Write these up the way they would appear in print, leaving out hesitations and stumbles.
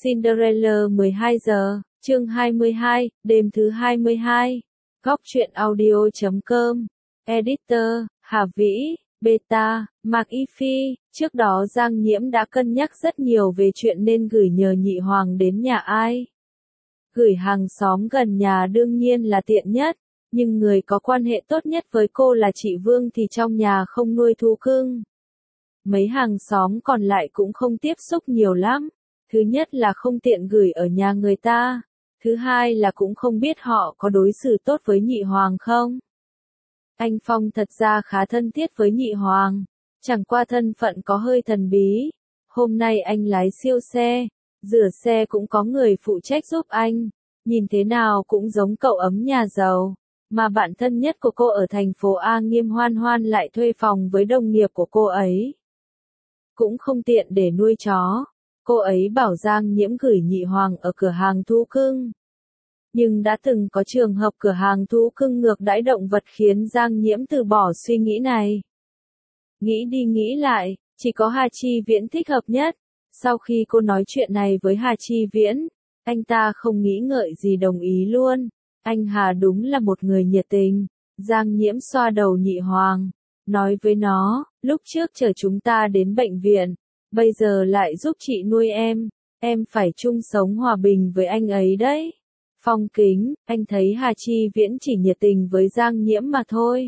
Cinderella 12 giờ, chương 22, đêm thứ 22. Góc truyện audio.com. Editor, Hà Vĩ, Beta, Mạc Y Phi. Trước đó Giang Nhiễm đã cân nhắc rất nhiều về chuyện nên gửi nhờ nhị hoàng đến nhà ai. Gửi hàng xóm gần nhà đương nhiên là tiện nhất, nhưng người có quan hệ tốt nhất với cô là chị Vương thì trong nhà không nuôi thú cưng. Mấy hàng xóm còn lại cũng không tiếp xúc nhiều lắm. Thứ nhất là không tiện gửi ở nhà người ta. Thứ hai là cũng không biết họ có đối xử tốt với nhị hoàng không. Anh Phong thật ra khá thân thiết với nhị hoàng. Chẳng qua thân phận có hơi thần bí. Hôm nay anh lái siêu xe. Rửa xe cũng có người phụ trách giúp anh. Nhìn thế nào cũng giống cậu ấm nhà giàu. Mà bạn thân nhất của cô ở thành phố A Nghiêm Hoan Hoan lại thuê phòng với đồng nghiệp của cô ấy. Cũng không tiện để nuôi chó. Cô ấy bảo Giang Nhiễm gửi nhị hoàng ở cửa hàng thú cưng. Nhưng đã từng có trường hợp cửa hàng thú cưng ngược đãi động vật khiến Giang Nhiễm từ bỏ suy nghĩ này. Nghĩ đi nghĩ lại, chỉ có Hà Chi Viễn thích hợp nhất. Sau khi cô nói chuyện này với Hà Chi Viễn, anh ta không nghĩ ngợi gì đồng ý luôn. Anh Hà đúng là một người nhiệt tình. Giang Nhiễm xoa đầu nhị hoàng, nói với nó, lúc trước chở chúng ta đến bệnh viện, bây giờ lại giúp chị nuôi em phải chung sống hòa bình với anh ấy đấy. Phong Kính, anh thấy Hà Chi Viễn chỉ nhiệt tình với Giang Nhiễm mà thôi.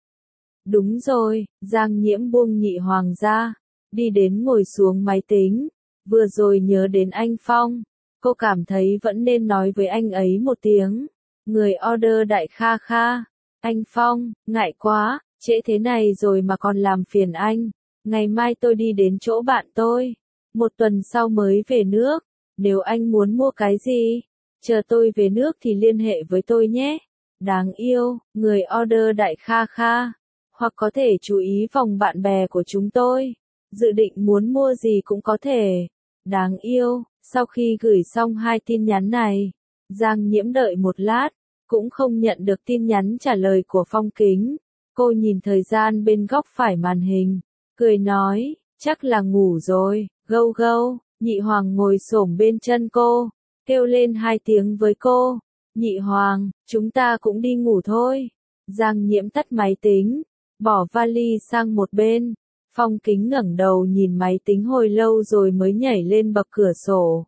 Đúng rồi, Giang Nhiễm buông nhị hoàng ra, đi đến ngồi xuống máy tính, vừa rồi nhớ đến anh Phong, cô cảm thấy vẫn nên nói với anh ấy một tiếng. Người order đại kha kha, anh Phong, ngại quá, trễ thế này rồi mà còn làm phiền anh. Ngày mai tôi đi đến chỗ bạn tôi. Một tuần sau mới về nước. Nếu anh muốn mua cái gì, chờ tôi về nước thì liên hệ với tôi nhé. Đáng yêu, người order đại kha kha. Hoặc có thể chú ý vòng bạn bè của chúng tôi. Dự định muốn mua gì cũng có thể. Đáng yêu, sau khi gửi xong hai tin nhắn này, Giang Nhiễm đợi một lát, cũng không nhận được tin nhắn trả lời của Phong Kính. Cô nhìn thời gian bên góc phải màn hình. Cười nói, chắc là ngủ rồi, gâu gâu, nhị hoàng ngồi xổm bên chân cô, kêu lên hai tiếng với cô, nhị hoàng, chúng ta cũng đi ngủ thôi. Giang Nhiễm tắt máy tính, bỏ vali sang một bên, Phong Kính ngẩng đầu nhìn máy tính hồi lâu rồi mới nhảy lên bậc cửa sổ.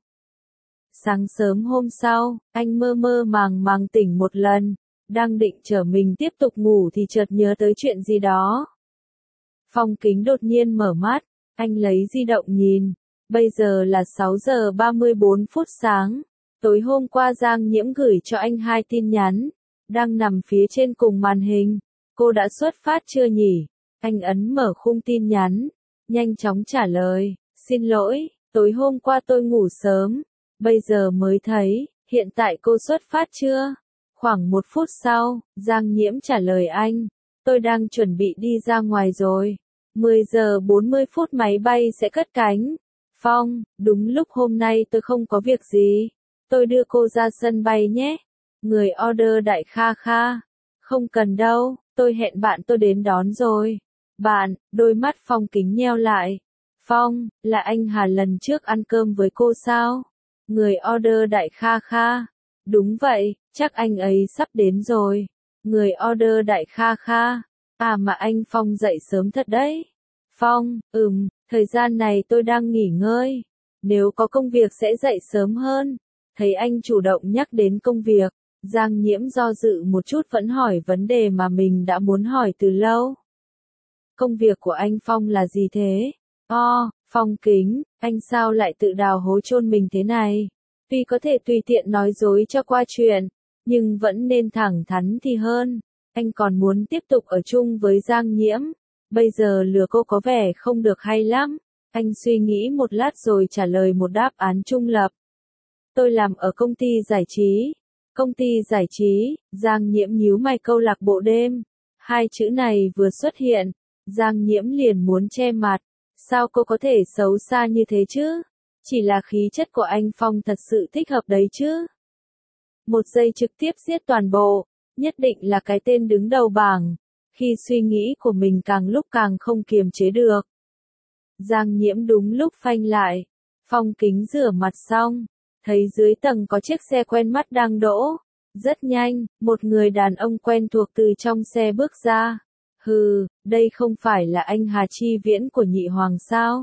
Sáng sớm hôm sau, anh mơ mơ màng màng tỉnh một lần, đang định chở mình tiếp tục ngủ thì chợt nhớ tới chuyện gì đó. Phong Kính đột nhiên mở mắt, anh lấy di động nhìn, bây giờ là 6 giờ 34 phút sáng, tối hôm qua Giang Nhiễm gửi cho anh hai tin nhắn, đang nằm phía trên cùng màn hình, cô đã xuất phát chưa nhỉ? Anh ấn mở khung tin nhắn, nhanh chóng trả lời, xin lỗi, tối hôm qua tôi ngủ sớm, bây giờ mới thấy, hiện tại cô xuất phát chưa? Khoảng 1 phút sau, Giang Nhiễm trả lời anh, tôi đang chuẩn bị đi ra ngoài rồi. 10 giờ 40 phút máy bay sẽ cất cánh. Phong, đúng lúc hôm nay tôi không có việc gì. Tôi đưa cô ra sân bay nhé. Người order đại kha kha. Không cần đâu, tôi hẹn bạn tôi đến đón rồi. Bạn, đôi mắt Phong Kính nheo lại. Phong, là anh Hà lần trước ăn cơm với cô sao? Người order đại kha kha. Đúng vậy, chắc anh ấy sắp đến rồi. Người order đại kha kha. À mà anh Phong dậy sớm thật đấy. Phong, thời gian này tôi đang nghỉ ngơi. Nếu có công việc sẽ dậy sớm hơn. Thấy anh chủ động nhắc đến công việc, Giang Nhiễm do dự một chút vẫn hỏi vấn đề mà mình đã muốn hỏi từ lâu. Công việc của anh Phong là gì thế? Phong Kính, anh sao lại tự đào hố chôn mình thế này? Tuy có thể tùy tiện nói dối cho qua chuyện, nhưng vẫn nên thẳng thắn thì hơn. Anh còn muốn tiếp tục ở chung với Giang Nhiễm. Bây giờ lừa cô có vẻ không được hay lắm. Anh suy nghĩ một lát rồi trả lời một đáp án trung lập. Tôi làm ở công ty giải trí. Công ty giải trí, Giang Nhiễm nhíu mày câu lạc bộ đêm. Hai chữ này vừa xuất hiện, Giang Nhiễm liền muốn che mặt. Sao cô có thể xấu xa như thế chứ? Chỉ là khí chất của anh Phong thật sự thích hợp đấy chứ. Một giây trực tiếp giết toàn bộ, nhất định là cái tên đứng đầu bảng. Khi suy nghĩ của mình càng lúc càng không kiềm chế được. Giang Nhiễm đúng lúc phanh lại. Phong Kính rửa mặt xong, thấy dưới tầng có chiếc xe quen mắt đang đỗ. Rất nhanh, một người đàn ông quen thuộc từ trong xe bước ra. Hừ, đây không phải là anh Hà Chi Viễn của Nhị Hoàng sao?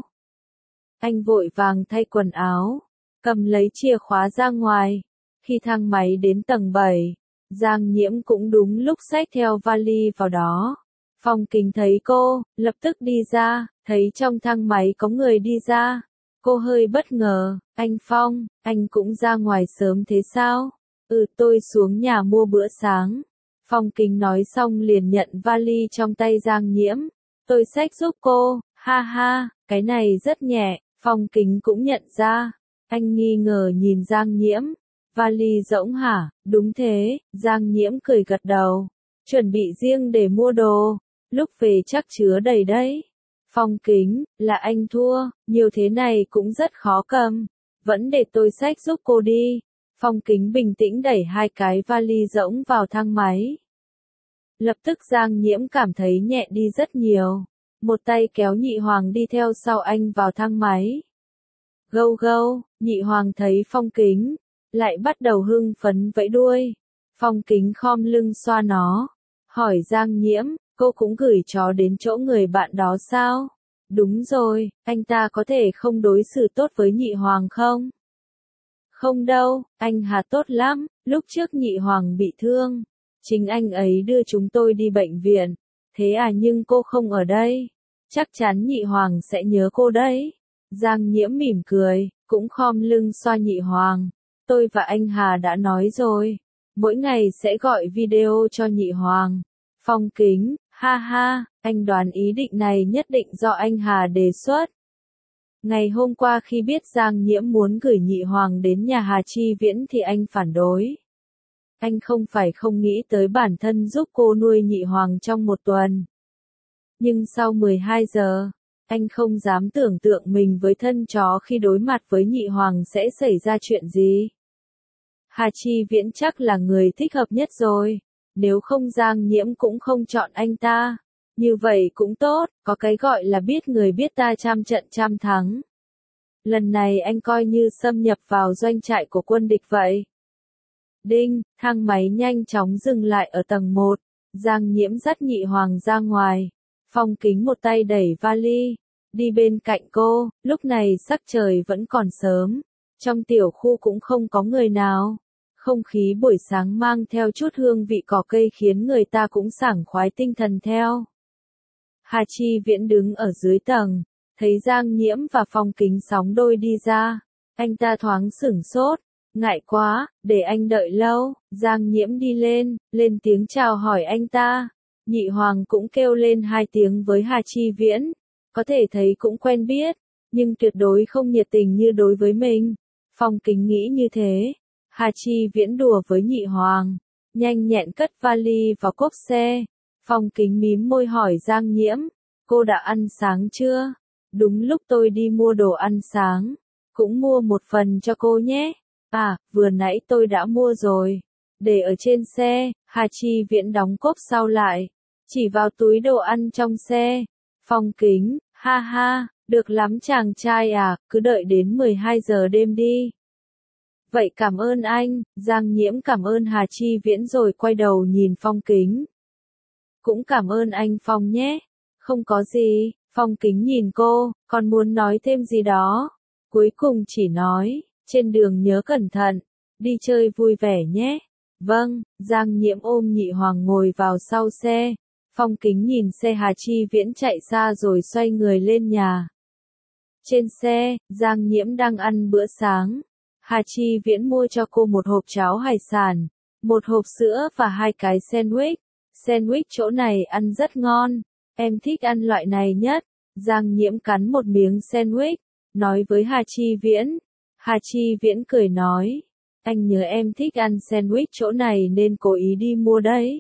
Anh vội vàng thay quần áo, cầm lấy chìa khóa ra ngoài. Khi thang máy đến tầng 7, Giang Nhiễm cũng đúng lúc xách theo vali vào đó. Phong Kính thấy cô, lập tức đi ra, thấy trong thang máy có người đi ra. Cô hơi bất ngờ, anh Phong, anh cũng ra ngoài sớm thế sao? Tôi xuống nhà mua bữa sáng. Phong Kính nói xong liền nhận vali trong tay Giang Nhiễm. Tôi xách giúp cô, ha ha, cái này rất nhẹ, Phong Kính cũng nhận ra. Anh nghi ngờ nhìn Giang Nhiễm. Vali rỗng hả? Đúng thế, Giang Nhiễm cười gật đầu. Chuẩn bị riêng để mua đồ. Lúc về chắc chứa đầy đấy. Phong Kính, là anh thua, nhiều thế này cũng rất khó cầm. Vẫn để tôi xách giúp cô đi. Phong Kính bình tĩnh đẩy hai cái vali rỗng vào thang máy. Lập tức Giang Nhiễm cảm thấy nhẹ đi rất nhiều. Một tay kéo Nhị Hoàng đi theo sau anh vào thang máy. Gâu gâu, Nhị Hoàng thấy Phong Kính, lại bắt đầu hưng phấn vẫy đuôi. Phong Kính khom lưng xoa nó. Hỏi Giang Nhiễm, cô cũng gửi chó đến chỗ người bạn đó sao? Đúng rồi, anh ta có thể không đối xử tốt với Nhị Hoàng không? Không đâu, anh Hà tốt lắm, lúc trước Nhị Hoàng bị thương. Chính anh ấy đưa chúng tôi đi bệnh viện. Thế à, nhưng cô không ở đây. Chắc chắn Nhị Hoàng sẽ nhớ cô đấy. Giang Nhiễm mỉm cười, cũng khom lưng xoa Nhị Hoàng. Tôi và anh Hà đã nói rồi. Mỗi ngày sẽ gọi video cho Nhị Hoàng. Phong Kính, ha ha, anh đoán ý định này nhất định do anh Hà đề xuất. Ngày hôm qua khi biết Giang Nhiễm muốn gửi Nhị Hoàng đến nhà Hà Chi Viễn thì anh phản đối. Anh không phải không nghĩ tới bản thân giúp cô nuôi Nhị Hoàng trong một tuần. Nhưng sau 12 giờ, anh không dám tưởng tượng mình với thân chó khi đối mặt với Nhị Hoàng sẽ xảy ra chuyện gì. Hà Chi Viễn chắc là người thích hợp nhất rồi. Nếu không Giang Nhiễm cũng không chọn anh ta. Như vậy cũng tốt, có cái gọi là biết người biết ta trăm trận trăm thắng. Lần này anh coi như xâm nhập vào doanh trại của quân địch vậy. Đinh, thang máy nhanh chóng dừng lại ở tầng 1. Giang Nhiễm dắt Nhị Hoàng ra ngoài. Phong Kính một tay đẩy vali, đi bên cạnh cô. Lúc này sắc trời vẫn còn sớm. Trong tiểu khu cũng không có người nào. Không khí buổi sáng mang theo chút hương vị cỏ cây khiến người ta cũng sảng khoái tinh thần theo. Hà Chi Viễn đứng ở dưới tầng, thấy Giang Nhiễm và Phong Kính sóng đôi đi ra. Anh ta thoáng sửng sốt, ngại quá, để anh đợi lâu. Giang Nhiễm đi lên tiếng chào hỏi anh ta. Nhị Hoàng cũng kêu lên hai tiếng với Hà Chi Viễn. Có thể thấy cũng quen biết, nhưng tuyệt đối không nhiệt tình như đối với mình. Phong Kính nghĩ như thế. Hà Chi Viễn đùa với Nhị Hoàng, nhanh nhẹn cất vali vào cốp xe. Phong Kính mím môi hỏi Giang Nhiễm, cô đã ăn sáng chưa? Đúng lúc tôi đi mua đồ ăn sáng, cũng mua một phần cho cô nhé. À, vừa nãy tôi đã mua rồi, để ở trên xe. Hà Chi Viễn đóng cốp sau lại, chỉ vào túi đồ ăn trong xe. Phong Kính, ha ha, được lắm chàng trai à, cứ đợi đến 12 giờ đêm đi. Vậy cảm ơn anh. Giang Nhiễm cảm ơn Hà Chi Viễn rồi quay đầu nhìn Phong Kính. Cũng cảm ơn anh Phong nhé. Không có gì. Phong Kính nhìn cô, còn muốn nói thêm gì đó. Cuối cùng chỉ nói, trên đường nhớ cẩn thận, đi chơi vui vẻ nhé. Vâng. Giang Nhiễm ôm Nhị Hoàng ngồi vào sau xe. Phong Kính nhìn xe Hà Chi Viễn chạy xa rồi xoay người lên nhà. Trên xe, Giang Nhiễm đang ăn bữa sáng. Hà Chi Viễn mua cho cô một hộp cháo hải sản, một hộp sữa và hai cái sandwich. Sandwich chỗ này ăn rất ngon, em thích ăn loại này nhất. Giang Nhiễm cắn một miếng sandwich, nói với Hà Chi Viễn. Hà Chi Viễn cười nói, anh nhớ em thích ăn sandwich chỗ này nên cố ý đi mua đấy.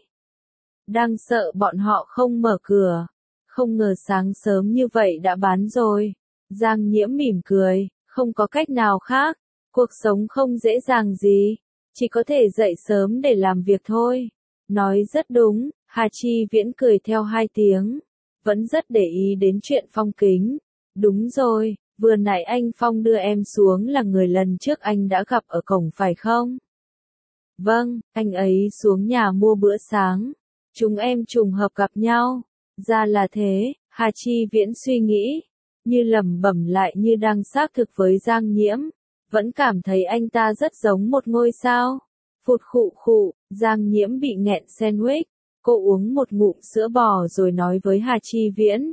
Đang sợ bọn họ không mở cửa, không ngờ sáng sớm như vậy đã bán rồi. Giang Nhiễm mỉm cười, không có cách nào khác. Cuộc sống không dễ dàng gì, chỉ có thể dậy sớm để làm việc thôi. Nói rất đúng, Hà Chi Viễn cười theo hai tiếng, vẫn rất để ý đến chuyện Phong Kính. Đúng rồi, vừa nãy anh Phong đưa em xuống là người lần trước anh đã gặp ở cổng phải không? Vâng, anh ấy xuống nhà mua bữa sáng. Chúng em trùng hợp gặp nhau. Ra là thế, Hà Chi Viễn suy nghĩ, như lẩm bẩm lại như đang xác thực với Giang Nhiễm. Vẫn cảm thấy anh ta rất giống một ngôi sao. Phụt khụ khụ, Giang Nhiễm bị nghẹn sandwich. Cô uống một ngụm sữa bò rồi nói với Hà Chi Viễn.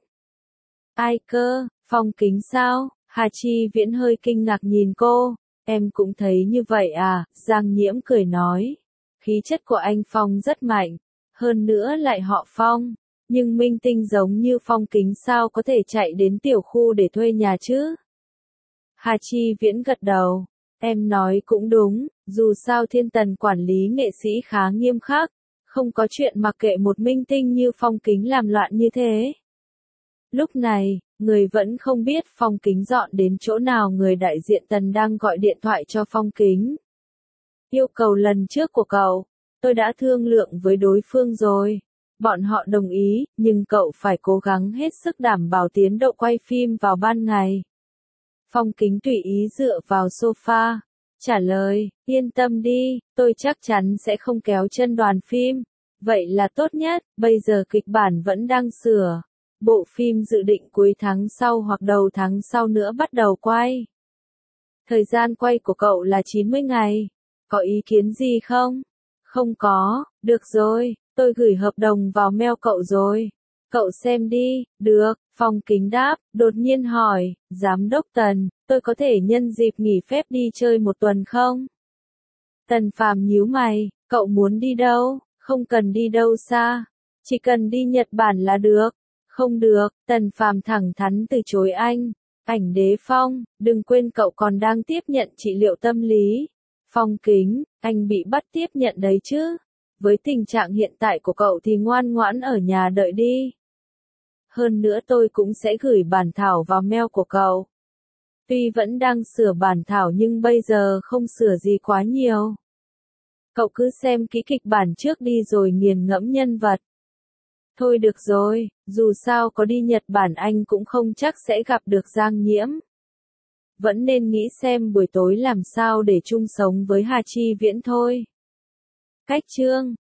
Ai cơ, Phong Kính sao? Hà Chi Viễn hơi kinh ngạc nhìn cô. Em cũng thấy như vậy à? Giang Nhiễm cười nói. Khí chất của anh Phong rất mạnh. Hơn nữa lại họ Phong. Nhưng minh tinh giống như Phong Kính sao có thể chạy đến tiểu khu để thuê nhà chứ? Hà Chi Viễn gật đầu. Em nói cũng đúng, dù sao Thiên Tần quản lý nghệ sĩ khá nghiêm khắc. Không có chuyện mặc kệ một minh tinh như Phong Kính làm loạn như thế. Lúc này, người vẫn không biết Phong Kính dọn đến chỗ nào, người đại diện Tần đang gọi điện thoại cho Phong Kính. Yêu cầu lần trước của cậu, tôi đã thương lượng với đối phương rồi. Bọn họ đồng ý, nhưng cậu phải cố gắng hết sức đảm bảo tiến độ quay phim vào ban ngày. Phong Kính tùy ý dựa vào sofa, trả lời, yên tâm đi, tôi chắc chắn sẽ không kéo chân đoàn phim. Vậy là tốt nhất, bây giờ kịch bản vẫn đang sửa. Bộ phim dự định cuối tháng sau hoặc đầu tháng sau nữa bắt đầu quay. Thời gian quay của cậu là 90 ngày. Có ý kiến gì không? Không có, được rồi, tôi gửi hợp đồng vào mail cậu rồi. Cậu xem đi, được, Phong Kính đáp, đột nhiên hỏi, Giám đốc Tần, tôi có thể nhân dịp nghỉ phép đi chơi một tuần không? Tần Phàm nhíu mày, cậu muốn đi đâu? Không cần đi đâu xa, chỉ cần đi Nhật Bản là được. Không được, Tần Phàm thẳng thắn từ chối anh. Ảnh Đế Phong, đừng quên cậu còn đang tiếp nhận trị liệu tâm lý. Phong Kính, anh bị bắt tiếp nhận đấy chứ. Với tình trạng hiện tại của cậu thì ngoan ngoãn ở nhà đợi đi. Hơn nữa tôi cũng sẽ gửi bản thảo vào mail của cậu. Tuy vẫn đang sửa bản thảo nhưng bây giờ không sửa gì quá nhiều. Cậu cứ xem kỹ kịch bản trước đi rồi nghiền ngẫm nhân vật. Thôi được rồi, dù sao có đi Nhật Bản anh cũng không chắc sẽ gặp được Giang Nhiễm. Vẫn nên nghĩ xem buổi tối làm sao để chung sống với Hà Chi Viễn thôi. Cách chương